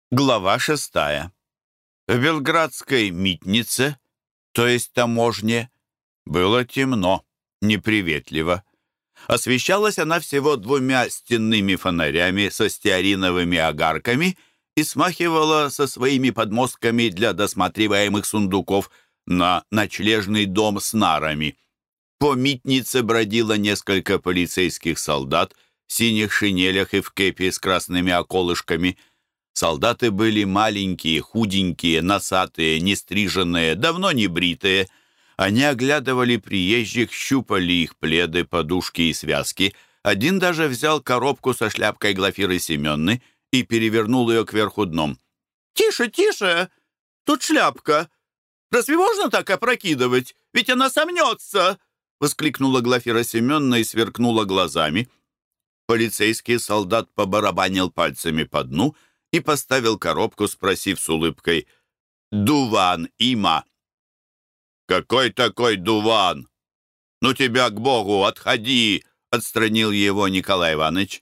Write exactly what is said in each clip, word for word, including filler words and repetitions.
Глава шестая. В Белградской митнице, то есть таможне, было темно, неприветливо. Освещалась она всего двумя стенными фонарями со стеариновыми огарками и смахивала со своими подмостками для досматриваемых сундуков на ночлежный дом с нарами. По митнице бродило несколько полицейских солдат в синих шинелях и в кепи с красными околышками. Солдаты были маленькие, худенькие, носатые, нестриженные, давно не бритые. Они оглядывали приезжих, щупали их пледы, подушки и связки. Один даже взял коробку со шляпкой Глафиры Семенны и перевернул ее кверху дном. «Тише, тише! Тут шляпка! Разве можно так опрокидывать? Ведь она сомнется!» — воскликнула Глафира Семенна и сверкнула глазами. Полицейский солдат побарабанил пальцами по дну и поставил коробку, спросив с улыбкой: «Дуван има?» «Какой такой дуван? Ну тебя к Богу, отходи!» — отстранил его Николай Иванович.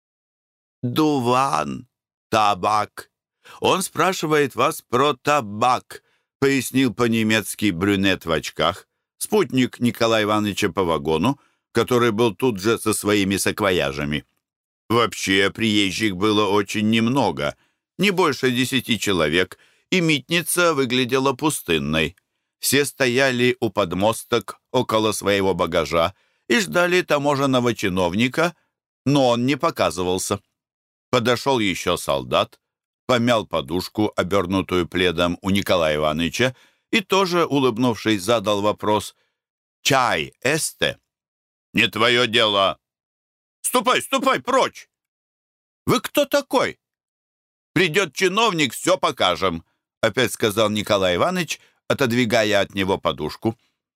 «Дуван, табак. Он спрашивает вас про табак», — пояснил по-немецки брюнет в очках, спутник Николая Ивановича по вагону, который был тут же со своими саквояжами. Вообще, приезжих было очень немного, не больше десяти человек, и митница выглядела пустынной. Все стояли у подмосток около своего багажа и ждали таможенного чиновника, но он не показывался. Подошел еще солдат, помял подушку, обернутую пледом у Николая Ивановича, и тоже, улыбнувшись, задал вопрос: «Чай эсте?» «Не твое дело! Ступай, ступай прочь!» «Вы кто такой?» «Придет чиновник, все покажем», — опять сказал Николай Иванович, отодвигая от него подушку.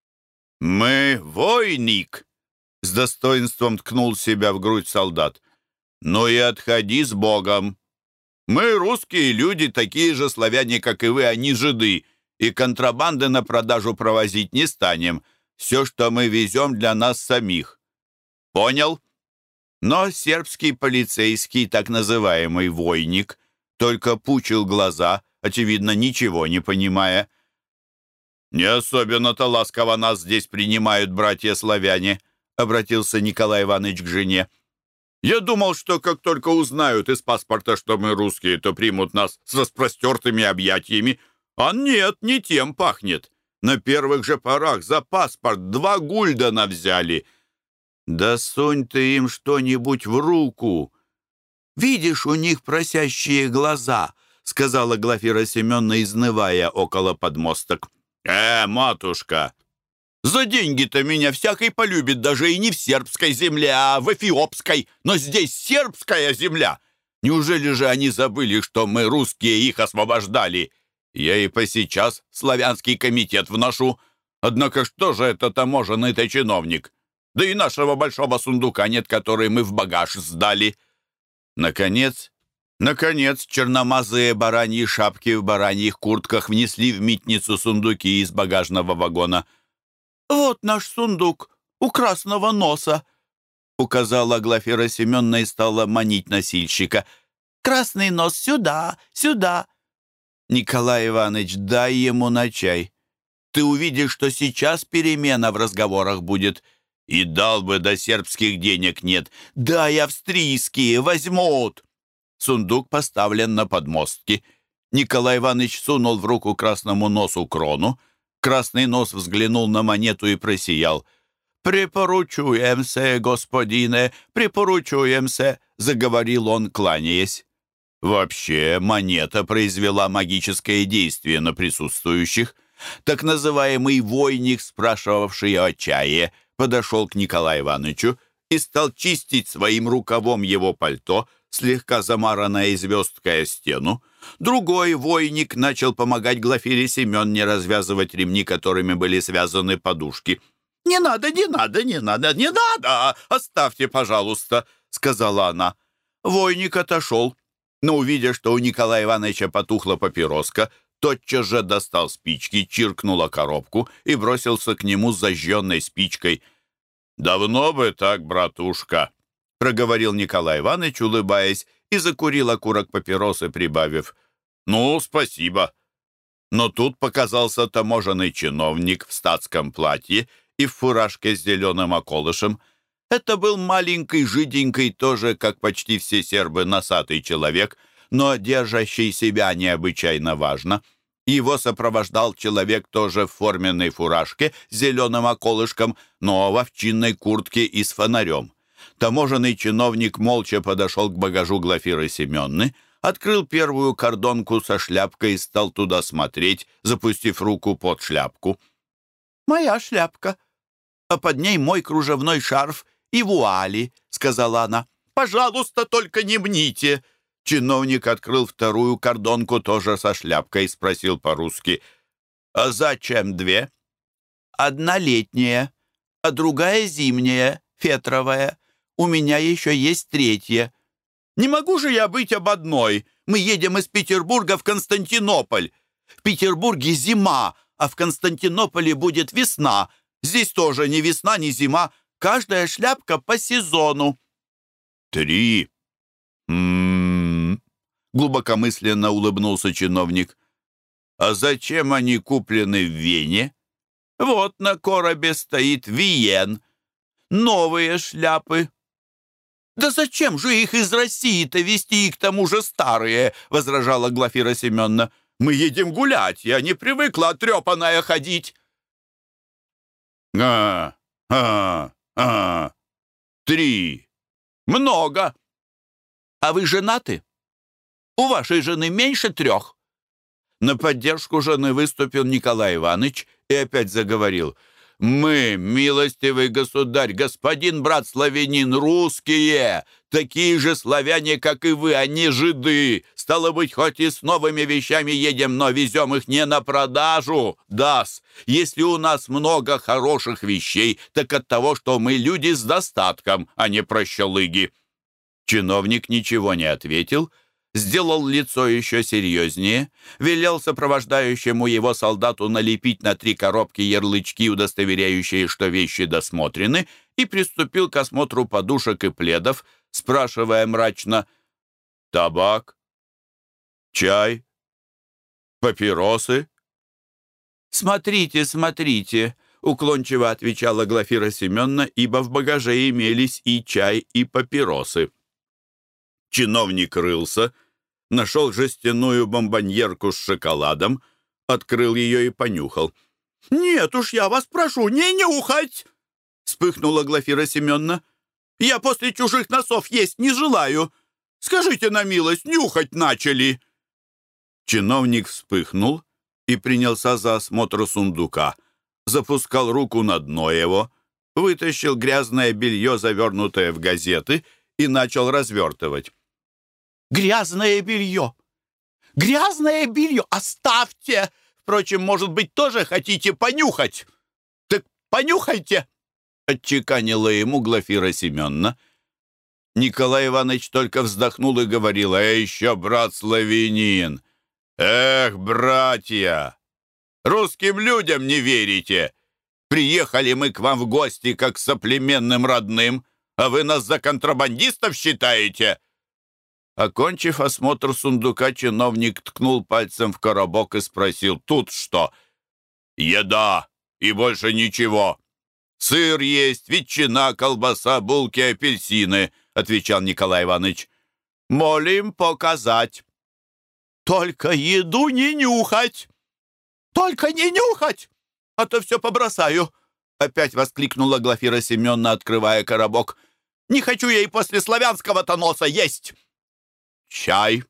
«Мы войник!» — с достоинством ткнул себя в грудь солдат. «Ну и отходи с Богом! Мы русские люди, такие же славяне, как и вы, а не жиды, и контрабанды на продажу провозить не станем. Все, что мы везем, для нас самих. Понял?» Но сербский полицейский, так называемый войник, только пучил глаза, очевидно, ничего не понимая. «Не особенно-то ласково нас здесь принимают братья-славяне», — обратился Николай Иванович к жене. «Я думал, что как только узнают из паспорта, что мы русские, то примут нас с распростертыми объятиями. А нет, не тем пахнет. На первых же порах за паспорт два гульдена взяли». «Да сунь ты им что-нибудь в руку! Видишь, у них просящие глаза», — сказала Глафира Семеновна, изнывая около подмосток. «Э, матушка, за деньги-то меня всякой полюбит, даже и не в сербской земле, а в эфиопской. Но здесь сербская земля. Неужели же они забыли, что мы, русские, их освобождали? Я и посейчас славянский комитет вношу. Однако что же это таможенный-то чиновник? Да и нашего большого сундука нет, который мы в багаж сдали». Наконец, наконец, черномазые бараньи шапки в бараньих куртках внесли в митницу сундуки из багажного вагона. «Вот наш сундук у красного носа», — указала Глафира Семеновна и стала манить носильщика. «Красный нос сюда, сюда». «Николай Иванович, дай ему на чай. Ты увидишь, что сейчас перемена в разговорах будет». «И дал бы, да сербских денег нет». «Дай австрийские, возьмут». Сундук поставлен на подмостки. Николай Иванович сунул в руку красному носу крону. Красный нос взглянул на монету и просиял. «Припоручуемся, господине, припоручуемся», — заговорил он, кланяясь. Вообще, монета произвела магическое действие на присутствующих. Так называемый войник, спрашивавший о чае, подошел к Николаю Ивановичу и стал чистить своим рукавом его пальто, слегка замаранное звездкой о стену. Другой войник начал помогать Глафире Семенне развязывать ремни, которыми были связаны подушки. «Не надо, не надо, не надо, не надо! Оставьте, пожалуйста!» — сказала она. Войник отошел, но, увидя, что у Николая Ивановича потухла папироска, тотчас же достал спички, чиркнул о коробку и бросился к нему с зажженной спичкой. «Давно бы так, братушка», — проговорил Николай Иванович, улыбаясь, и закурил окурок папиросы, прибавив: «Ну, спасибо». Но тут показался таможенный чиновник в статском платье и в фуражке с зеленым околышем. Это был маленький, жиденький, тоже, как почти все сербы, носатый человек, но держащий себя необычайно важно. Его сопровождал человек тоже в форменной фуражке с зеленым околышком, но в овчинной куртке и с фонарем. Таможенный чиновник молча подошел к багажу Глафиры Семенны, открыл первую кордонку со шляпкой и стал туда смотреть, запустив руку под шляпку. «Моя шляпка, а под ней мой кружевной шарф и вуали», — сказала она. «Пожалуйста, только не мните». Чиновник открыл вторую кордонку тоже со шляпкой и спросил по-русски: «А зачем две?» «Одна летняя, а другая зимняя, фетровая. У меня еще есть третья». «Не могу же я быть об одной. Мы едем из Петербурга в Константинополь. В Петербурге зима, а в Константинополе будет весна. Здесь тоже ни весна, ни зима. Каждая шляпка по сезону». «Три. М-м-м», глубокомысленно улыбнулся чиновник. «А зачем они куплены в Вене?» «Вот на коробе стоит Виен. Новые шляпы». «Да зачем же их из России-то везти, и к тому же старые?» — возражала Глафира Семеновна. «Мы едем гулять, я не привыкла отрепанная ходить». «А, а, а, три. Много. А вы женаты? У вашей жены меньше трех?» На поддержку жены выступил Николай Иванович и опять заговорил. «Мы, милостивый государь, господин брат славянин, русские, такие же славяне, как и вы, а не жиды. Стало быть, хоть и с новыми вещами едем, но везем их не на продажу. Да-с, если у нас много хороших вещей, так от того, что мы люди с достатком, а не прощелыги». Чиновник ничего не ответил, сделал лицо еще серьезнее, велел сопровождающему его солдату налепить на три коробки ярлычки, удостоверяющие, что вещи досмотрены, и приступил к осмотру подушек и пледов, спрашивая мрачно: «Табак? Чай? Папиросы?» «Смотрите, смотрите», — уклончиво отвечала Глафира Семеновна, ибо в багаже имелись и чай, и папиросы. Чиновник рылся, нашел жестяную бомбоньерку с шоколадом, открыл ее и понюхал. «Нет уж, я вас прошу, не нюхать!» — вспыхнула Глафира Семеновна. «Я после чужих носов есть не желаю. Скажите на милость, нюхать начали!» Чиновник вспыхнул и принялся за осмотр сундука. Запускал руку на дно его, вытащил грязное белье, завернутое в газеты, и начал развертывать. «Грязное белье! Грязное белье! Оставьте! Впрочем, может быть, тоже хотите понюхать? Так понюхайте!» — отчеканила ему Глафира Семеновна. Николай Иванович только вздохнул и говорил: «А еще брат славянин! Эх, братья! Русским людям не верите! Приехали мы к вам в гости, как к соплеменным родным, а вы нас за контрабандистов считаете?» Окончив осмотр сундука, чиновник ткнул пальцем в коробок и спросил: «Тут что?» «Еда и больше ничего. Сыр есть, ветчина, колбаса, булки, апельсины», — отвечал Николай Иванович. «Молим показать». «Только еду не нюхать! Только не нюхать! А то все побросаю!» — опять воскликнула Глафира Семеновна, открывая коробок. «Не хочу я и после славянского-то носа есть!» «Чай?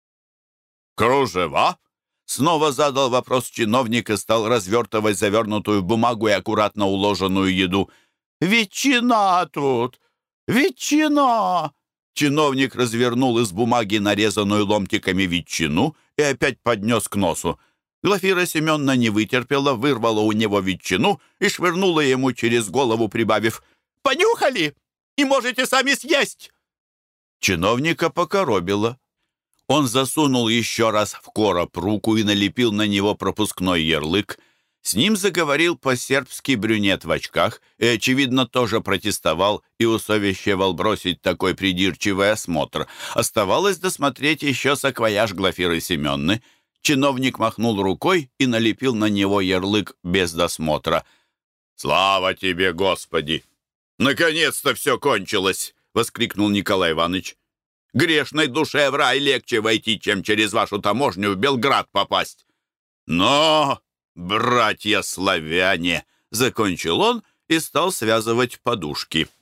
Кружева?» Снова задал вопрос чиновник и стал развертывать завернутую в бумагу и аккуратно уложенную еду. «Ветчина тут! Ветчина!» Чиновник развернул из бумаги нарезанную ломтиками ветчину и опять поднес к носу. Глафира Семеновна не вытерпела, вырвала у него ветчину и швырнула ему через голову, прибавив: «Понюхали? И можете сами съесть!» Чиновника покоробило. Он засунул еще раз в короб руку и налепил на него пропускной ярлык, С ним заговорил по-сербски брюнет в очках и, очевидно, тоже протестовал и усовещивал бросить такой придирчивый осмотр. Оставалось досмотреть еще саквояж Глафиры Семенны. Чиновник махнул рукой и налепил на него ярлык без досмотра. «Слава тебе, Господи! Наконец-то все кончилось!» — воскликнул Николай Иванович. «Грешной душе в рай легче войти, чем через вашу таможню в Белград попасть. Но, братья славяне!» — закончил он и стал связывать подушки.